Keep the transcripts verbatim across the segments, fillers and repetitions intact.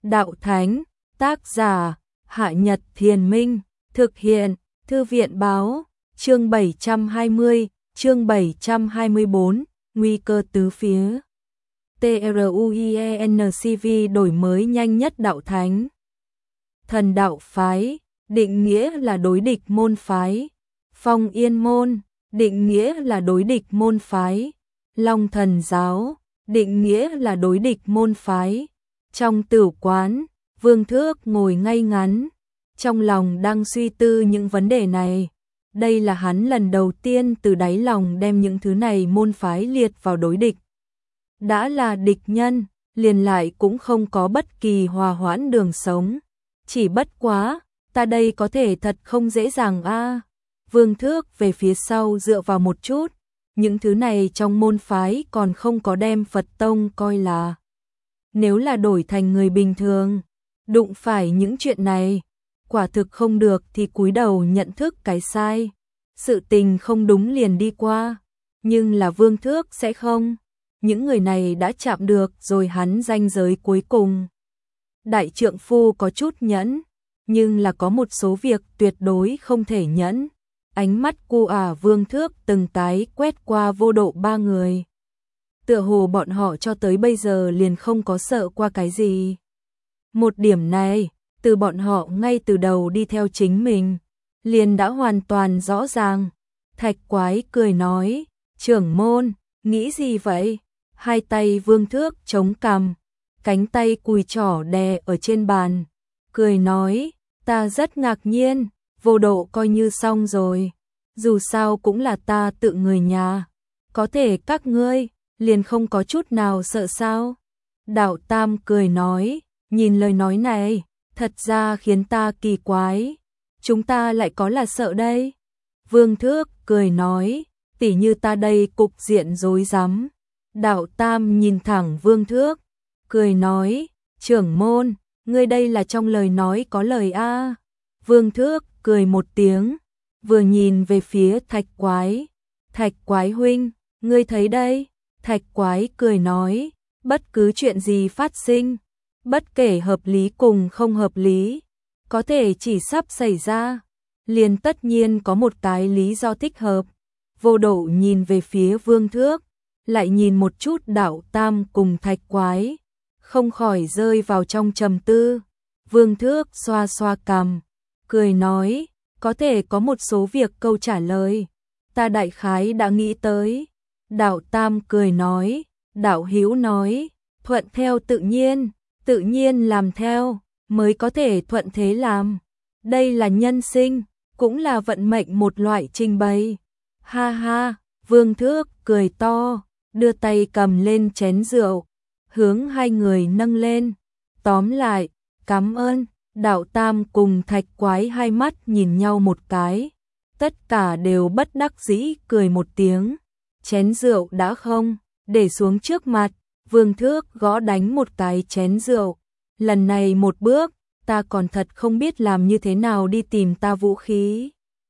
Đạo Thánh, tác giả, Hạ Nhật Thiền Minh, thực hiện, Thư viện Báo, chương bảy trăm hai mươi, chương bảy trăm hai mươi bốn, nguy cơ tứ phía. TRUIENCV đổi mới nhanh nhất Đạo Thánh. Thần đạo phái, định nghĩa là đối địch môn phái. Phong Yên môn, định nghĩa là đối địch môn phái. Long Thần giáo, định nghĩa là đối địch môn phái. Trong tửu quán, Vương Thước ngồi ngay ngắn, trong lòng đang suy tư những vấn đề này. Đây là hắn lần đầu tiên từ đáy lòng đem những thứ này môn phái liệt vào đối địch. Đã là địch nhân, liền lại cũng không có bất kỳ hòa hoãn đường sống. Chỉ bất quá, ta đây có thể thật không dễ dàng a. À. Vương Thước về phía sau dựa vào một chút, những thứ này trong môn phái còn không có đem Phật tông coi là. Nếu là đổi thành người bình thường, đụng phải những chuyện này, quả thực không được thì cúi đầu nhận thức cái sai. Sự tình không đúng liền đi qua, nhưng là Vương Thước sẽ không. Những người này đã chạm được rồi hắn ranh giới cuối cùng. Đại trượng phu có chút nhẫn, nhưng là có một số việc tuyệt đối không thể nhẫn. Ánh mắt cu ả Vương Thước từng cái quét qua Vô Độ ba người. Tựa hồ bọn họ cho tới bây giờ liền không có sợ qua cái gì. Một điểm này, từ bọn họ ngay từ đầu đi theo chính mình, liền đã hoàn toàn rõ ràng. Thạch Quái cười nói, trưởng môn, nghĩ gì vậy? Hai tay Vương Thước chống cằm, cánh tay cùi trỏ đè ở trên bàn, cười nói, ta rất ngạc nhiên, Vô Độ coi như xong rồi, dù sao cũng là ta tự người nhà, có thể các ngươi liền không có chút nào sợ sao? Đạo Tam cười nói, nhìn lời nói này, thật ra khiến ta kỳ quái, chúng ta lại có là sợ đây. Vương Thước cười nói, tỉ như ta đây cục diện rối rắm. Đạo Tam nhìn thẳng Vương Thước, cười nói, trưởng môn, ngươi đây là trong lời nói có lời a. Vương Thước cười một tiếng, vừa nhìn về phía Thạch Quái, Thạch Quái huynh, ngươi thấy đây? Thạch Quái cười nói, bất cứ chuyện gì phát sinh, bất kể hợp lý cùng không hợp lý, có thể chỉ sắp xảy ra, liền tất nhiên có một cái lý do thích hợp. Vô Độ nhìn về phía Vương Thước, lại nhìn một chút Đạo Tam cùng Thạch Quái, không khỏi rơi vào trong trầm tư. Vương Thước xoa xoa cằm, cười nói, có thể có một số việc câu trả lời, ta đại khái đã nghĩ tới. Đạo Tam cười nói, đạo hữu nói, thuận theo tự nhiên, tự nhiên làm theo, mới có thể thuận thế làm. Đây là nhân sinh, cũng là vận mệnh một loại trình bày. Ha ha, Vương Thước cười to, đưa tay cầm lên chén rượu, hướng hai người nâng lên. Tóm lại, cảm ơn. Đạo Tam cùng Thạch Quái hai mắt nhìn nhau một cái, tất cả đều bất đắc dĩ cười một tiếng. Chén rượu đã không, để xuống trước mặt, Vương Thước gõ đánh một cái chén rượu. Lần này một bước, ta còn thật không biết làm như thế nào đi tìm ta vũ khí.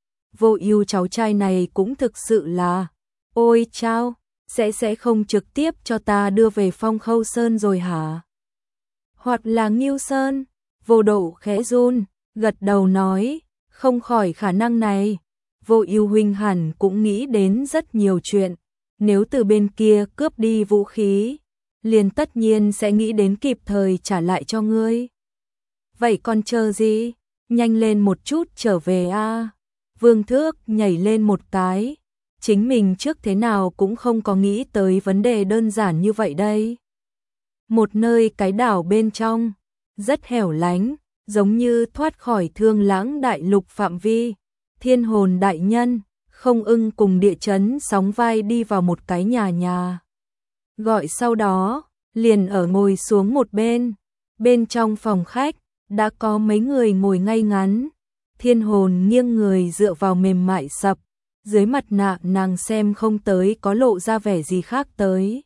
Vô Ưu cháu trai này cũng thực sự là, ôi chao, sẽ sẽ không trực tiếp cho ta đưa về Phong Khâu Sơn rồi hả? Hoặc là Ngưu Sơn? Vô Độ khẽ run, gật đầu nói, không khỏi khả năng này. Vô Ưu huynh hẳn cũng nghĩ đến rất nhiều chuyện, nếu từ bên kia cướp đi vũ khí, liền tất nhiên sẽ nghĩ đến kịp thời trả lại cho ngươi. Vậy còn chờ gì? Nhanh lên một chút trở về a. À. Vương Thước nhảy lên một cái, chính mình trước thế nào cũng không có nghĩ tới vấn đề đơn giản như vậy đây. Một nơi cái đảo bên trong, rất hẻo lánh, giống như thoát khỏi Thương Lãng đại lục phạm vi. Thiên Hồn đại nhân, Không Ưng cùng Địa Chấn sóng vai đi vào một cái nhà nhà. Gọi sau đó, liền ở ngồi xuống một bên. Bên trong phòng khách, đã có mấy người ngồi ngay ngắn. Thiên Hồn nghiêng người dựa vào mềm mại sập. Dưới mặt nạ nàng xem không tới có lộ ra vẻ gì khác tới.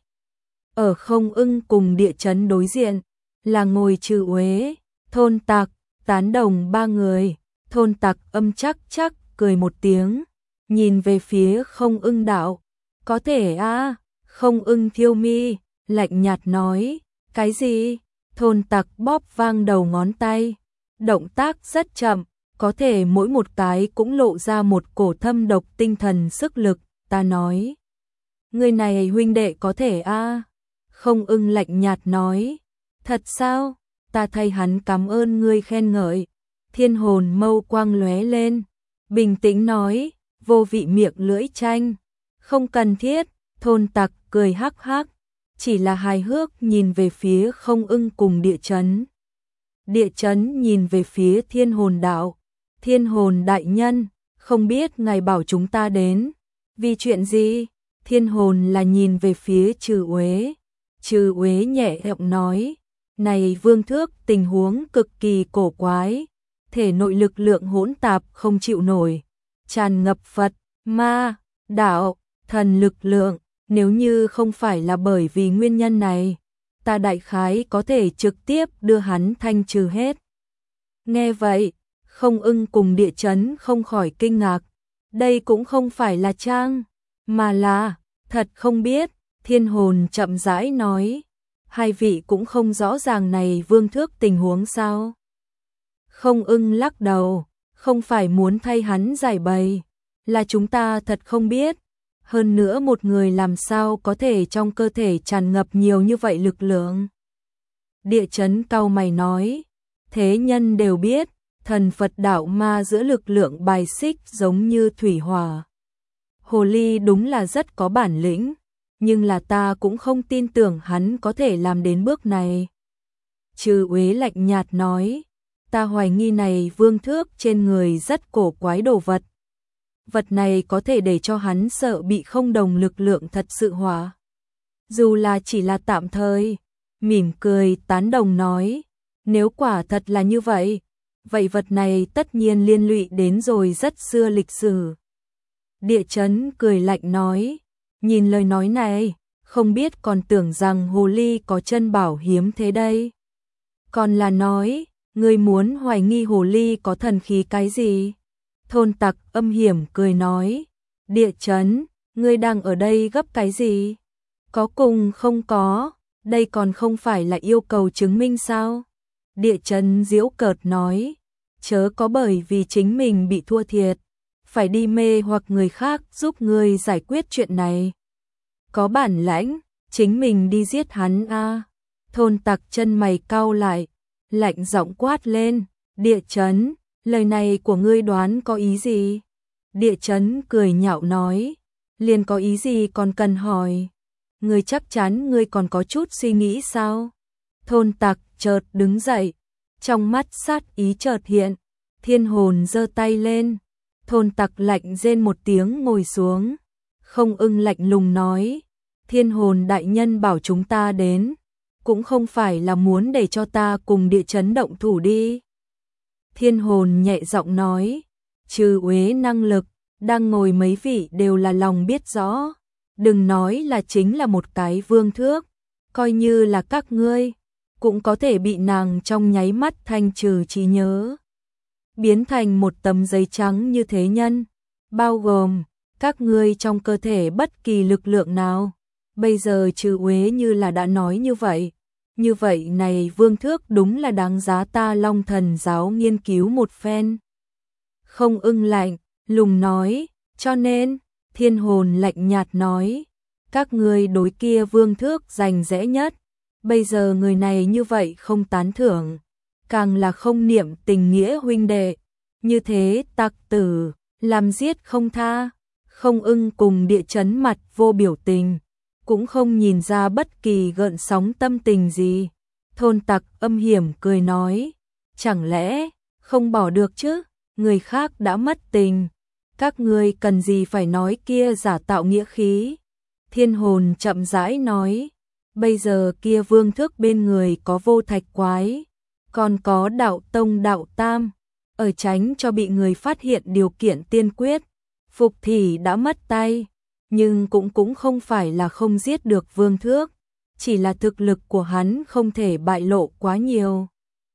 Ở Không Ưng cùng Địa Chấn đối diện, là ngồi Trừ Uế, Thôn Tặc, Tán Đồng ba người. Thôn Tặc âm chắc chắc cười một tiếng, nhìn về phía Không Ưng đạo, có thể a. À? Không Ưng thiêu mi, lạnh nhạt nói, cái gì? Thôn Tặc bóp vang đầu ngón tay, động tác rất chậm, có thể mỗi một cái cũng lộ ra một cổ thâm độc tinh thần sức lực. Ta nói, người này huynh đệ có thể a à? Không Ưng lạnh nhạt nói, thật sao? Ta thay hắn cảm ơn ngươi khen ngợi. Thiên Hồn mâu quang lóe lên, bình tĩnh nói, vô vị miệng lưỡi tranh, không cần thiết. Thôn Tặc cười hắc hắc, chỉ là hài hước nhìn về phía Không Ưng cùng Địa Chấn. Địa Chấn nhìn về phía Thiên Hồn đạo, Thiên Hồn đại nhân, không biết ngài bảo chúng ta đến vì chuyện gì? Thiên Hồn là nhìn về phía Trừ Uế. Trừ Uế nhẹ giọng nói, này Vương Thước tình huống cực kỳ cổ quái, thể nội lực lượng hỗn tạp không chịu nổi, tràn ngập Phật, ma, đạo, thần lực lượng, nếu như không phải là bởi vì nguyên nhân này, ta đại khái có thể trực tiếp đưa hắn thanh trừ hết. Nghe vậy, Không Ưng cùng Địa Chấn không khỏi kinh ngạc, đây cũng không phải là trang, mà là, thật không biết. Thiên Hồn chậm rãi nói, hai vị cũng không rõ ràng này Vương Thước tình huống sao? Không Ưng lắc đầu, không phải muốn thay hắn giải bày, là chúng ta thật không biết. Hơn nữa một người làm sao có thể trong cơ thể tràn ngập nhiều như vậy lực lượng. Địa Chấn cau mày nói, thế nhân đều biết, thần Phật đạo ma giữa lực lượng bài xích giống như thủy hỏa. Hồ ly đúng là rất có bản lĩnh, nhưng là ta cũng không tin tưởng hắn có thể làm đến bước này. Trừ Uế lạnh nhạt nói, ta hoài nghi này Vương Thước trên người rất cổ quái đồ vật. Vật này có thể để cho hắn sợ bị không đồng lực lượng thật sự hỏa. Dù là chỉ là tạm thời, mỉm cười tán đồng nói, nếu quả thật là như vậy, vậy vật này tất nhiên liên lụy đến rồi rất xưa lịch sử. Địa Chấn cười lạnh nói, nhìn lời nói này, không biết còn tưởng rằng hồ ly có chân bảo hiếm thế đây. Còn là nói, ngươi muốn hoài nghi hồ ly có thần khí cái gì? Thôn Tặc âm hiểm cười nói, Địa Chấn, ngươi đang ở đây gấp cái gì? Có cùng không có, đây còn không phải là yêu cầu chứng minh sao? Địa Chấn giễu cợt nói, chớ có bởi vì chính mình bị thua thiệt, phải đi mê hoặc người khác giúp ngươi giải quyết chuyện này. Có bản lãnh, chính mình đi giết hắn a. À. Thôn Tặc chân mày cau lại, lạnh giọng quát lên, Địa Chấn, lời này của ngươi đoán có ý gì? Địa Chấn cười nhạo nói, liền có ý gì còn cần hỏi? Ngươi chắc chắn ngươi còn có chút suy nghĩ sao? Thôn Tặc chợt đứng dậy, trong mắt sát ý chợt hiện, Thiên Hồn giơ tay lên, Thôn Tặc lạnh rên một tiếng ngồi xuống. Không Ưng lạnh lùng nói, Thiên Hồn đại nhân bảo chúng ta đến, cũng không phải là muốn để cho ta cùng Địa Chấn động thủ đi. Thiên Hồn nhẹ giọng nói, Trừ Uế năng lực, đang ngồi mấy vị đều là lòng biết rõ, đừng nói là chính là một cái Vương Thước, coi như là các ngươi, cũng có thể bị nàng trong nháy mắt thanh trừ trí nhớ, biến thành một tấm giấy trắng như thế nhân, bao gồm các ngươi trong cơ thể bất kỳ lực lượng nào. Bây giờ Trừ Uế như là đã nói như vậy, như vậy này Vương Thước đúng là đáng giá ta Long Thần giáo nghiên cứu một phen. Không Ưng lạnh lùng nói, cho nên, Thiên Hồn lạnh nhạt nói, các ngươi đối kia Vương Thước giành rẽ nhất, bây giờ người này như vậy không tán thưởng, càng là không niệm tình nghĩa huynh đệ, như thế tặc tử, làm giết không tha. Không Ưng cùng Địa Chấn mặt vô biểu tình, cũng không nhìn ra bất kỳ gợn sóng tâm tình gì. Thôn Tặc âm hiểm cười nói, chẳng lẽ không bỏ được chứ, người khác đã mất tình, các ngươi cần gì phải nói kia giả tạo nghĩa khí. Thiên Hồn chậm rãi nói, bây giờ kia Vương Thước bên người có Vô Thạch Quái, còn có Đạo Tông Đạo Tam, ở tránh cho bị người phát hiện điều kiện tiên quyết. Phục thì đã mất tay, nhưng cũng cũng không phải là không giết được Vương Thước, chỉ là thực lực của hắn không thể bại lộ quá nhiều.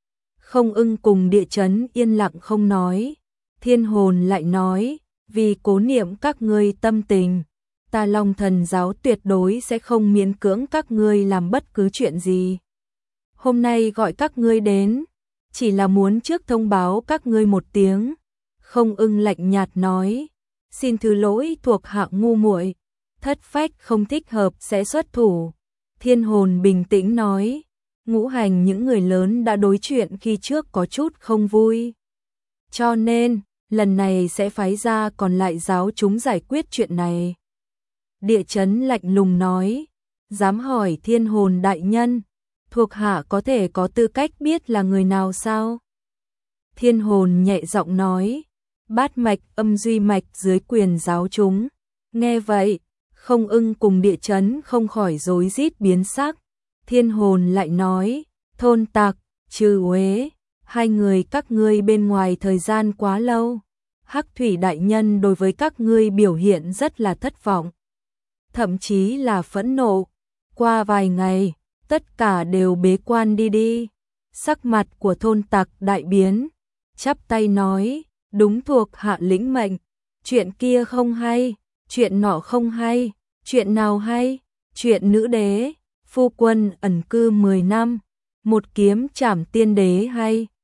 Không Ưng cùng Địa Chấn yên lặng không nói, Thiên Hồn lại nói, vì cố niệm các ngươi tâm tình, ta Long Thần giáo tuyệt đối sẽ không miễn cưỡng các ngươi làm bất cứ chuyện gì. Hôm nay gọi các ngươi đến, chỉ là muốn trước thông báo các ngươi một tiếng. Không Ưng lạnh nhạt nói, xin thứ lỗi thuộc hạ ngu muội, thất phách không thích hợp sẽ xuất thủ. Thiên Hồn bình tĩnh nói, ngũ hành những người lớn đã đối chuyện khi trước có chút không vui. Cho nên, lần này sẽ phái ra còn lại giáo chúng giải quyết chuyện này. Địa chấn lạnh lùng nói, dám hỏi Thiên Hồn đại nhân, thuộc hạ có thể có tư cách biết là người nào sao? Thiên Hồn nhẹ giọng nói, bát mạch âm duy mạch dưới quyền giáo chúng. Nghe vậy, Không Ưng cùng địa chấn không khỏi rối rít biến sắc. Thiên Hồn lại nói, thôn tặc, trừ uế, hai người các ngươi bên ngoài thời gian quá lâu. Hắc Thủy đại nhân đối với các ngươi biểu hiện rất là thất vọng, thậm chí là phẫn nộ. Qua vài ngày, tất cả đều bế quan đi đi. Sắc mặt của thôn tặc đại biến, chắp tay nói, đúng thuộc hạ lĩnh mệnh. Chuyện kia không hay, chuyện nọ không hay, chuyện nào hay? Chuyện nữ đế, phu quân ẩn cư mười năm, một kiếm trảm tiên đế hay?